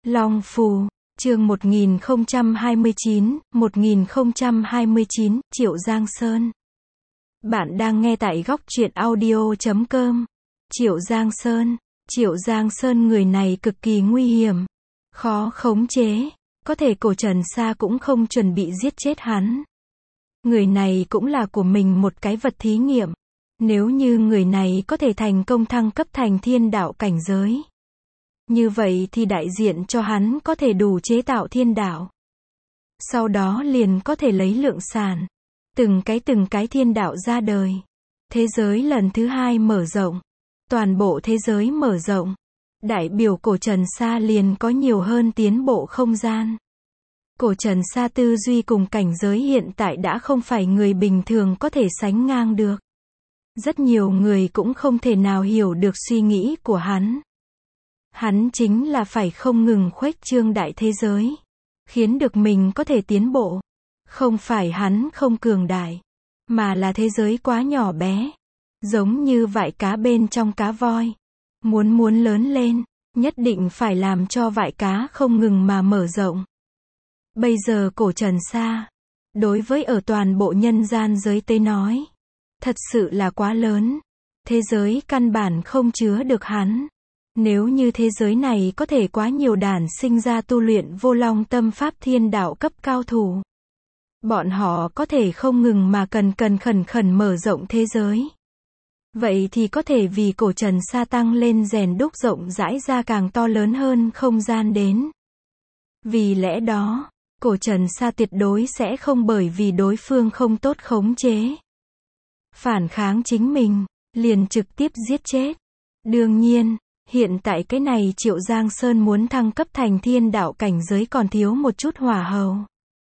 Long Phù, chương 1029, Triệu Giang Sơn. Bạn đang nghe tại góc truyện audio.com. Triệu Giang Sơn người này cực kỳ nguy hiểm, khó khống chế, có thể Cổ Trần Sa cũng không chuẩn bị giết chết hắn. Người này cũng là của mình một cái vật thí nghiệm. Nếu như người này có thể thành công thăng cấp thành thiên đạo cảnh giới, như vậy thì đại diện cho hắn có thể đủ chế tạo thiên đạo. Sau đó liền có thể lấy lượng sản, từng cái thiên đạo ra đời. Thế giới lần thứ hai mở rộng, toàn bộ thế giới mở rộng, đại biểu Cổ Trần Sa liền có nhiều hơn tiến bộ không gian. Cổ Trần Sa tư duy cùng cảnh giới hiện tại đã không phải người bình thường có thể sánh ngang được. Rất nhiều người cũng không thể nào hiểu được suy nghĩ của hắn. Hắn chính là phải không ngừng khuếch trương đại thế giới, khiến được mình có thể tiến bộ. Không phải hắn không cường đại, mà là thế giới quá nhỏ bé, giống như vại cá bên trong cá voi. Muốn lớn lên, nhất định phải làm cho vại cá không ngừng mà mở rộng. Bây giờ Cổ Trần Sa, đối với ở toàn bộ nhân gian giới tới nói, thật sự là quá lớn. Thế giới căn bản không chứa được hắn. Nếu như thế giới này có thể quá nhiều đản sinh ra tu luyện vô long tâm pháp thiên đạo cấp cao thủ, bọn họ có thể không ngừng mà khẩn mở rộng thế giới. Vậy thì có thể vì Cổ Trần Sa tăng lên rèn đúc rộng rãi ra càng to lớn hơn không gian đến. Vì lẽ đó, Cổ Trần Sa tuyệt đối sẽ không bởi vì đối phương không tốt khống chế, phản kháng chính mình, liền trực tiếp giết chết. Đương nhiên, hiện tại cái này Triệu Giang Sơn muốn thăng cấp thành thiên đạo cảnh giới còn thiếu một chút hỏa hầu.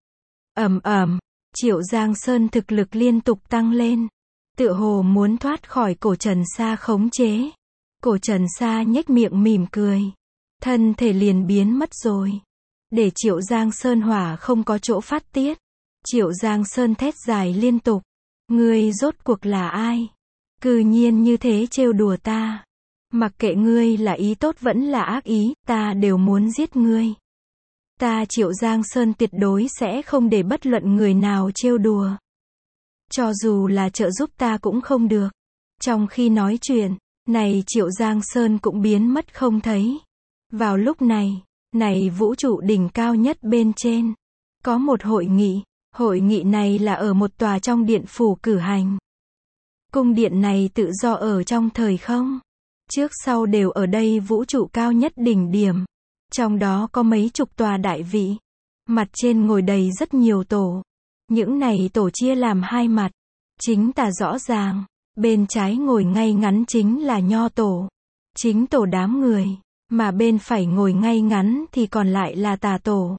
Triệu Giang Sơn thực lực liên tục tăng lên, tựa hồ muốn thoát khỏi Cổ Trần Sa khống chế. Cổ Trần Sa nhếch miệng mỉm cười, thân thể liền biến mất rồi, để Triệu Giang Sơn hỏa không có chỗ phát tiết. Triệu Giang Sơn thét dài liên tục, ngươi rốt cuộc là ai? Cư nhiên như thế trêu đùa ta. Mặc kệ ngươi là ý tốt vẫn là ác ý, ta đều muốn giết ngươi. Ta Triệu Giang Sơn tuyệt đối sẽ không để bất luận người nào trêu đùa. Cho dù là trợ giúp ta cũng không được. Trong khi nói chuyện, này Triệu Giang Sơn cũng biến mất không thấy. Vào lúc này, vũ trụ đỉnh cao nhất bên trên, có một hội nghị. Hội nghị này là ở một tòa trong điện phủ cử hành. Cung điện này tự do ở trong thời không, trước sau đều ở đây vũ trụ cao nhất đỉnh điểm. Trong đó có mấy chục tòa đại vị, mặt trên ngồi đầy rất nhiều tổ. Những này tổ chia làm hai mặt, chính tà rõ ràng, bên trái ngồi ngay ngắn chính là nho tổ, chính tổ đám người, mà bên phải ngồi ngay ngắn thì còn lại là tà tổ,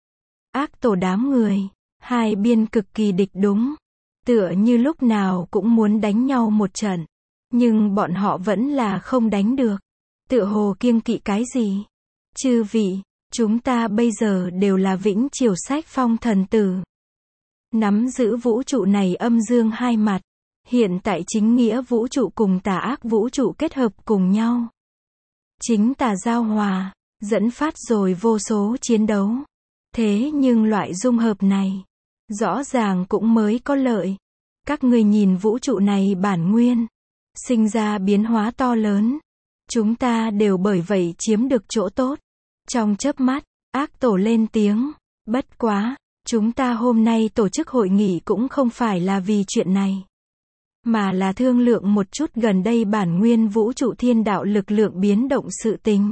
ác tổ đám người. Hai biên cực kỳ địch đúng, tựa như lúc nào cũng muốn đánh nhau một trận, nhưng bọn họ vẫn là không đánh được, tựa hồ kiêng kỵ cái gì. Chư vị, chúng ta bây giờ đều là Vĩnh Triều Sách Phong thần tử, nắm giữ vũ trụ này âm dương hai mặt. Hiện tại chính nghĩa vũ trụ cùng tà ác vũ trụ kết hợp cùng nhau, chính tà giao hòa, dẫn phát rồi vô số chiến đấu. Thế nhưng loại dung hợp này, rõ ràng cũng mới có lợi. Các ngươi nhìn vũ trụ này bản nguyên, sinh ra biến hóa to lớn. Chúng ta đều bởi vậy chiếm được chỗ tốt. Trong chớp mắt, ác tổ lên tiếng. Bất quá, chúng ta hôm nay tổ chức hội nghị cũng không phải là vì chuyện này, mà là thương lượng một chút gần đây bản nguyên vũ trụ thiên đạo lực lượng biến động sự tình.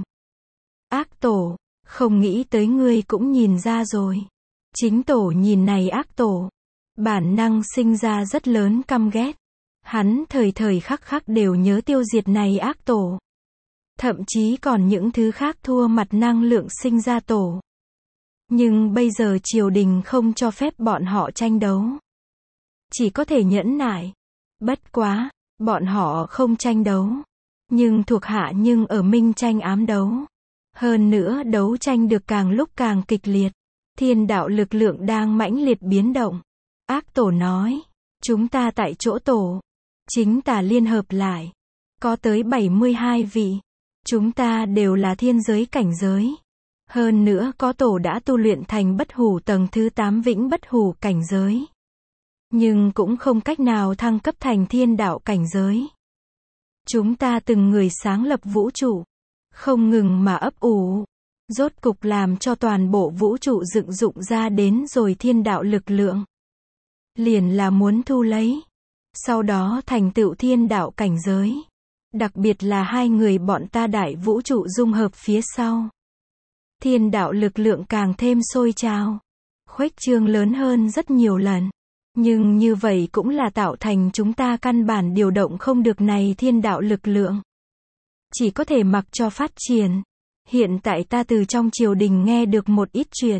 Ác tổ, không nghĩ tới ngươi cũng nhìn ra rồi. Chính tổ nhìn này ác tổ, bản năng sinh ra rất lớn căm ghét. Hắn thời khắc đều nhớ tiêu diệt này ác tổ. Thậm chí còn những thứ khác thua mặt năng lượng sinh ra tổ. Nhưng bây giờ triều đình không cho phép bọn họ tranh đấu, chỉ có thể nhẫn nại. Bất quá, bọn họ không tranh đấu, nhưng thuộc hạ nhưng ở minh tranh ám đấu. Hơn nữa đấu tranh được càng lúc càng kịch liệt. Thiên đạo lực lượng đang mãnh liệt biến động. Ác tổ nói, chúng ta tại chỗ tổ, chính tà liên hợp lại, có tới 72 vị. Chúng ta đều là thiên giới cảnh giới. Hơn nữa có tổ đã tu luyện thành bất hủ tầng thứ 8 vĩnh bất hủ cảnh giới. Nhưng cũng không cách nào thăng cấp thành thiên đạo cảnh giới. Chúng ta từng người sáng lập vũ trụ, không ngừng mà ấp ủ, rốt cục làm cho toàn bộ vũ trụ dựng dụng ra đến rồi thiên đạo lực lượng. Liền là muốn thu lấy, sau đó thành tựu thiên đạo cảnh giới. Đặc biệt là hai người bọn ta đại vũ trụ dung hợp phía sau. Thiên đạo lực lượng càng thêm sôi trào, khuếch trương lớn hơn rất nhiều lần. Nhưng như vậy cũng là tạo thành chúng ta căn bản điều động không được này thiên đạo lực lượng. Chỉ có thể mặc cho phát triển. Hiện tại ta từ trong triều đình nghe được một ít chuyện.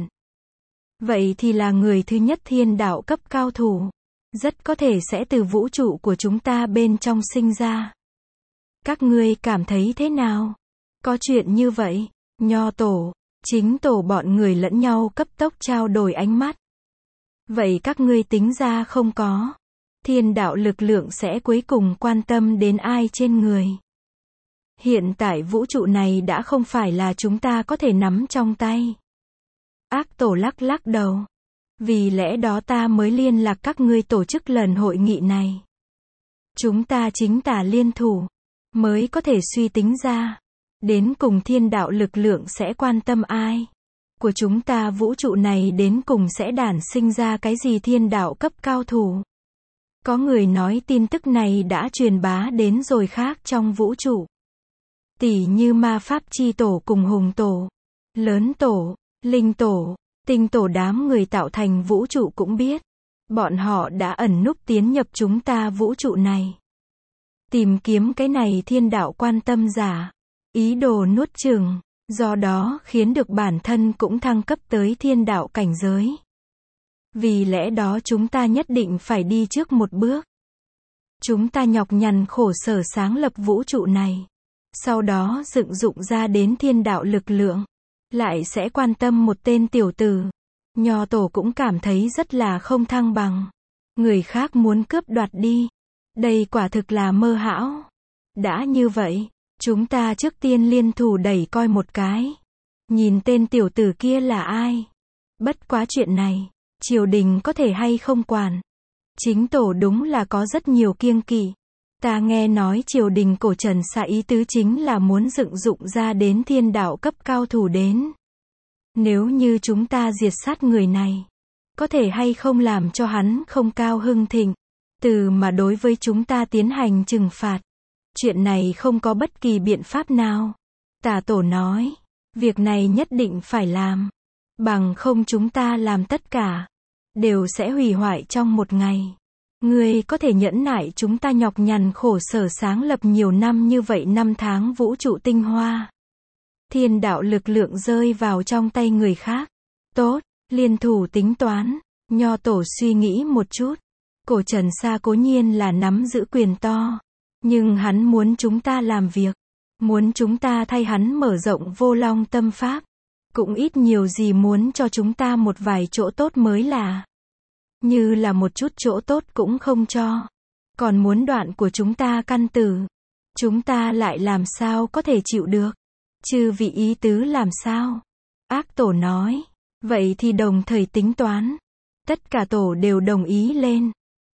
Vậy thì là người thứ nhất thiên đạo cấp cao thủ. Rất có thể sẽ từ vũ trụ của chúng ta bên trong sinh ra. Các ngươi cảm thấy thế nào? Có chuyện như vậy, Nho tổ, chính tổ bọn người lẫn nhau cấp tốc trao đổi ánh mắt. Vậy các ngươi tính ra không có. Thiên đạo lực lượng sẽ cuối cùng quan tâm đến ai trên người. Hiện tại vũ trụ này đã không phải là chúng ta có thể nắm trong tay. Ác tổ lắc lắc đầu. Vì lẽ đó ta mới liên lạc các ngươi tổ chức lần hội nghị này. Chúng ta chính tả liên thủ, mới có thể suy tính ra. Đến cùng thiên đạo lực lượng sẽ quan tâm ai. Của chúng ta vũ trụ này đến cùng sẽ đản sinh ra cái gì thiên đạo cấp cao thủ. Có người nói tin tức này đã truyền bá đến rồi khác trong vũ trụ. Tỷ như ma pháp chi tổ cùng hùng tổ, lớn tổ, linh tổ, tinh tổ đám người tạo thành vũ trụ cũng biết. Bọn họ đã ẩn núp tiến nhập chúng ta vũ trụ này. Tìm kiếm cái này thiên đạo quan tâm giả. Ý đồ nuốt chửng. Do đó khiến được bản thân cũng thăng cấp tới thiên đạo cảnh giới. Vì lẽ đó chúng ta nhất định phải đi trước một bước. Chúng ta nhọc nhằn khổ sở sáng lập vũ trụ này. Sau đó dựng dụng ra đến thiên đạo lực lượng. Lại sẽ quan tâm một tên tiểu tử. Nho tổ cũng cảm thấy rất là không thăng bằng. Người khác muốn cướp đoạt đi. Đây quả thực là mơ hão. Đã như vậy, chúng ta trước tiên liên thủ đẩy coi một cái. Nhìn tên tiểu tử kia là ai. Bất quá chuyện này, triều đình có thể hay không quản. Chính tổ đúng là có rất nhiều kiêng kỵ. Ta nghe nói triều đình cổ Trần Xạ ý tứ chính là muốn dựng dụng ra đến thiên đạo cấp cao thủ đến. Nếu như chúng ta diệt sát người này, có thể hay không làm cho hắn không cao hưng thịnh, từ mà đối với chúng ta tiến hành trừng phạt. Chuyện này không có bất kỳ biện pháp nào. Tà tổ nói, việc này nhất định phải làm. Bằng không chúng ta làm tất cả, đều sẽ hủy hoại trong một ngày. Ngươi có thể nhẫn nại chúng ta nhọc nhằn khổ sở sáng lập nhiều năm như vậy, 5 tháng vũ trụ tinh hoa. Thiên đạo lực lượng rơi vào trong tay người khác. Tốt, liên thủ tính toán. Nho tổ suy nghĩ một chút. Cổ Trần Sa cố nhiên là nắm giữ quyền to. Nhưng hắn muốn chúng ta làm việc. Muốn chúng ta thay hắn mở rộng vô long tâm pháp. Cũng ít nhiều gì muốn cho chúng ta một vài chỗ tốt mới là. Như là một chút chỗ tốt cũng không cho. Còn muốn đoạn của chúng ta căn tử. Chúng ta lại làm sao có thể chịu được. Chư vị ý tứ làm sao? Ác tổ nói. Vậy thì đồng thời tính toán. Tất cả tổ đều đồng ý lên.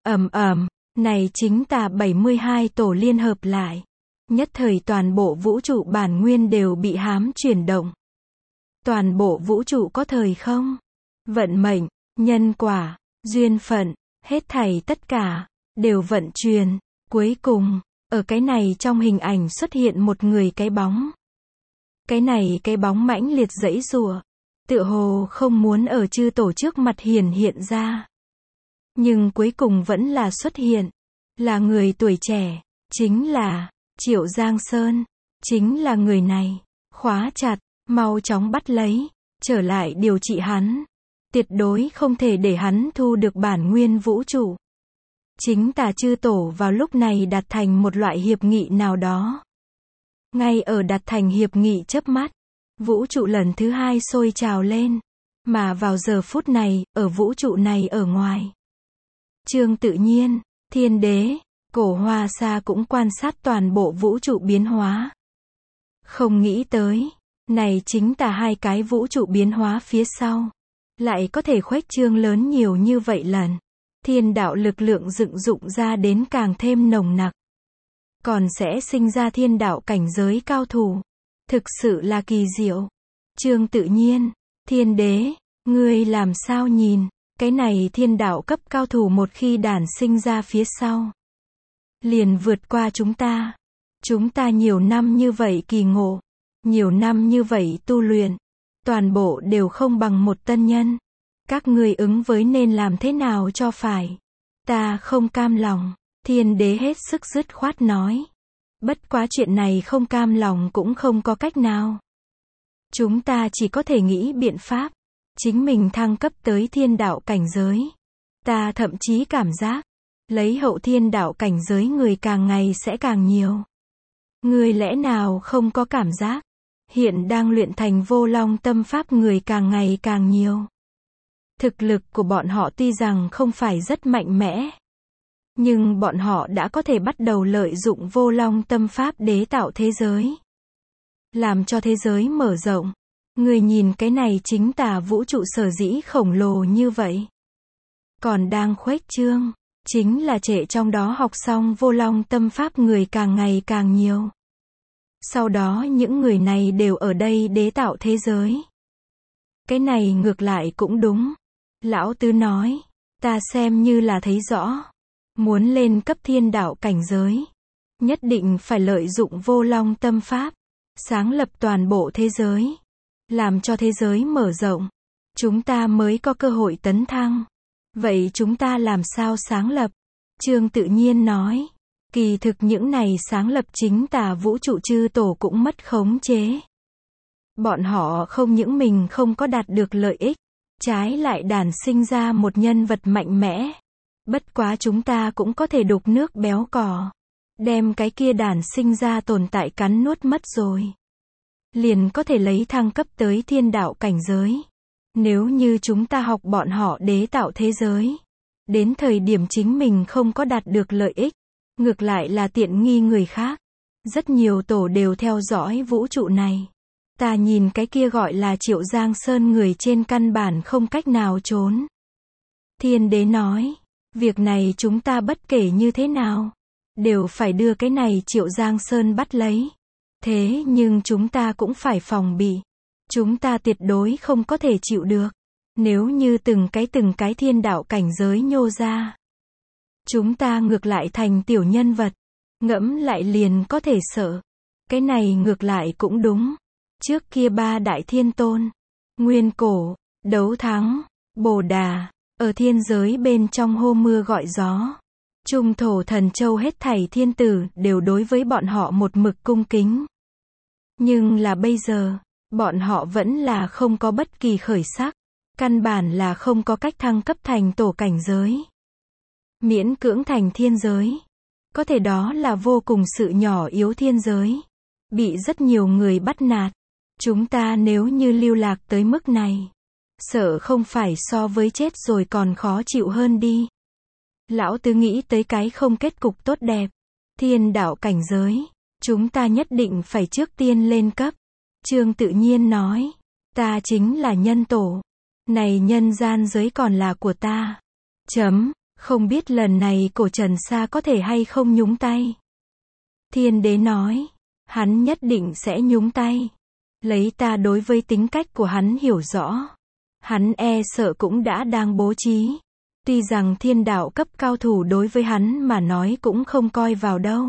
Này chính tà 72 tổ liên hợp lại. Nhất thời toàn bộ vũ trụ bản nguyên đều bị hám chuyển động. Toàn bộ vũ trụ có thời không? Vận mệnh, nhân quả, duyên phận, hết thảy tất cả, đều vận chuyển. Cuối cùng, ở cái này trong hình ảnh xuất hiện một người cái bóng. Cái này cái bóng mãnh liệt giãy giụa, tựa hồ không muốn ở chư tổ trước mặt hiện ra. Nhưng cuối cùng vẫn là xuất hiện. Là người tuổi trẻ, chính là Triệu Giang Sơn, chính là người này. Khóa chặt, mau chóng bắt lấy, trở lại điều trị hắn. Tuyệt đối không thể để hắn thu được bản nguyên vũ trụ. Chính tà chư tổ vào lúc này đạt thành một loại hiệp nghị nào đó. Ngay ở đạt thành hiệp nghị chớp mắt, vũ trụ lần thứ hai sôi trào lên. Mà vào giờ phút này, ở vũ trụ này ở ngoài, Trương Tự Nhiên, Thiên Đế, Cổ Hoa Sa cũng quan sát toàn bộ vũ trụ biến hóa. Không nghĩ tới, Này chính tả hai cái vũ trụ biến hóa phía sau. Lại có thể khuếch trương lớn nhiều như vậy lần. Thiên đạo lực lượng dựng dụng ra đến càng thêm nồng nặc. Còn sẽ sinh ra thiên đạo cảnh giới cao thủ. Thực sự là kỳ diệu. Trương Tự Nhiên, Thiên Đế, ngươi làm sao nhìn, cái này thiên đạo cấp cao thủ một khi đản sinh ra phía sau. Liền vượt qua chúng ta. Chúng ta nhiều năm như vậy kỳ ngộ. Nhiều năm như vậy tu luyện. Toàn bộ đều không bằng một tân nhân. Các ngươi ứng với nên làm thế nào cho phải. Ta không cam lòng. Thiên Đế hết sức dứt khoát nói. Bất quá chuyện này không cam lòng cũng không có cách nào. Chúng ta chỉ có thể nghĩ biện pháp. Chính mình thăng cấp tới thiên đạo cảnh giới. Ta thậm chí cảm giác. Lấy hậu thiên đạo cảnh giới người càng ngày sẽ càng nhiều. Người lẽ nào không có cảm giác. Hiện đang luyện thành vô long tâm pháp người càng ngày càng nhiều. Thực lực của bọn họ tuy rằng không phải rất mạnh mẽ. Nhưng bọn họ đã có thể bắt đầu lợi dụng vô long tâm pháp đế tạo thế giới. Làm cho thế giới mở rộng. Người nhìn cái này chính tả vũ trụ sở dĩ khổng lồ như vậy. Còn đang khuếch trương. Chính là trễ trong đó học xong vô long tâm pháp người càng ngày càng nhiều. Sau đó những người này đều ở đây đế tạo thế giới. Cái này ngược lại cũng đúng. Lão Tứ nói. Ta xem như là thấy rõ. Muốn lên cấp thiên đạo cảnh giới. Nhất định phải lợi dụng vô long tâm pháp. Sáng lập toàn bộ thế giới. Làm cho thế giới mở rộng. Chúng ta mới có cơ hội tấn thăng. Vậy chúng ta làm sao sáng lập? Trương Tự Nhiên nói. Kỳ thực những này sáng lập chính tả vũ trụ chư tổ cũng mất khống chế. Bọn họ không những mình không có đạt được lợi ích. Trái lại đản sinh ra một nhân vật mạnh mẽ. Bất quá chúng ta cũng có thể đục nước béo cò. Đem cái kia đản sinh ra tồn tại cắn nuốt mất rồi. Liền có thể lấy thăng cấp tới thiên đạo cảnh giới. Nếu như chúng ta học bọn họ đế tạo thế giới. Đến thời điểm chính mình không có đạt được lợi ích. Ngược lại là tiện nghi người khác. Rất nhiều tổ đều theo dõi vũ trụ này. Ta nhìn cái kia gọi là Triệu Giang Sơn người trên căn bản không cách nào trốn. Thiên Đế nói. Việc này chúng ta bất kể như thế nào. Đều phải đưa cái này Triệu Giang Sơn bắt lấy. Thế nhưng chúng ta cũng phải phòng bị. Chúng ta tuyệt đối không có thể chịu được. Nếu như từng cái thiên đạo cảnh giới nhô ra. Chúng ta ngược lại thành tiểu nhân vật. Ngẫm lại liền có thể sợ. Cái này ngược lại cũng đúng. Trước kia ba đại thiên tôn. Nguyên Cổ, Đấu Thắng, Bồ Đà. Ở thiên giới bên trong hô mưa gọi gió. Trung thổ thần châu hết thảy thiên tử đều đối với bọn họ một mực cung kính. Nhưng là bây giờ, bọn họ vẫn là không có bất kỳ khởi sắc. Căn bản là không có cách thăng cấp thành tổ cảnh giới. Miễn cưỡng thành thiên giới. Có thể đó là vô cùng sự nhỏ yếu thiên giới. Bị rất nhiều người bắt nạt. Chúng ta nếu như lưu lạc tới mức này. Sợ không phải so với chết rồi còn khó chịu hơn đi. Lão Tứ nghĩ tới cái không kết cục tốt đẹp. Thiên đạo cảnh giới. Chúng ta nhất định phải trước tiên lên cấp. Trương Tự Nhiên nói. Ta chính là nhân tổ. Này nhân gian giới còn là của ta. Không biết lần này cổ Trần Sa có thể hay không nhúng tay. Thiên Đế nói. Hắn nhất định sẽ nhúng tay. Lấy ta đối với tính cách của hắn hiểu rõ. Hắn e sợ cũng đã đang bố trí. Tuy rằng thiên đạo cấp cao thủ đối với hắn mà nói cũng không coi vào đâu.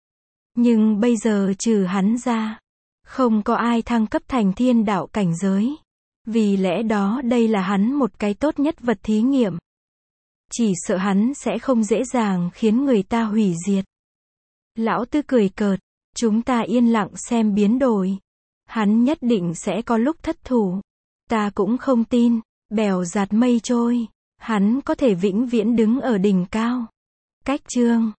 Nhưng bây giờ trừ hắn ra. Không có ai thăng cấp thành thiên đạo cảnh giới. Vì lẽ đó đây là hắn một cái tốt nhất vật thí nghiệm. Chỉ sợ hắn sẽ không dễ dàng khiến người ta hủy diệt. Lão Tứ cười cợt. Chúng ta yên lặng xem biến đổi. Hắn nhất định sẽ có lúc thất thủ. Ta cũng không tin. Bèo giạt mây trôi. Hắn có thể vĩnh viễn đứng ở đỉnh cao. Cách chương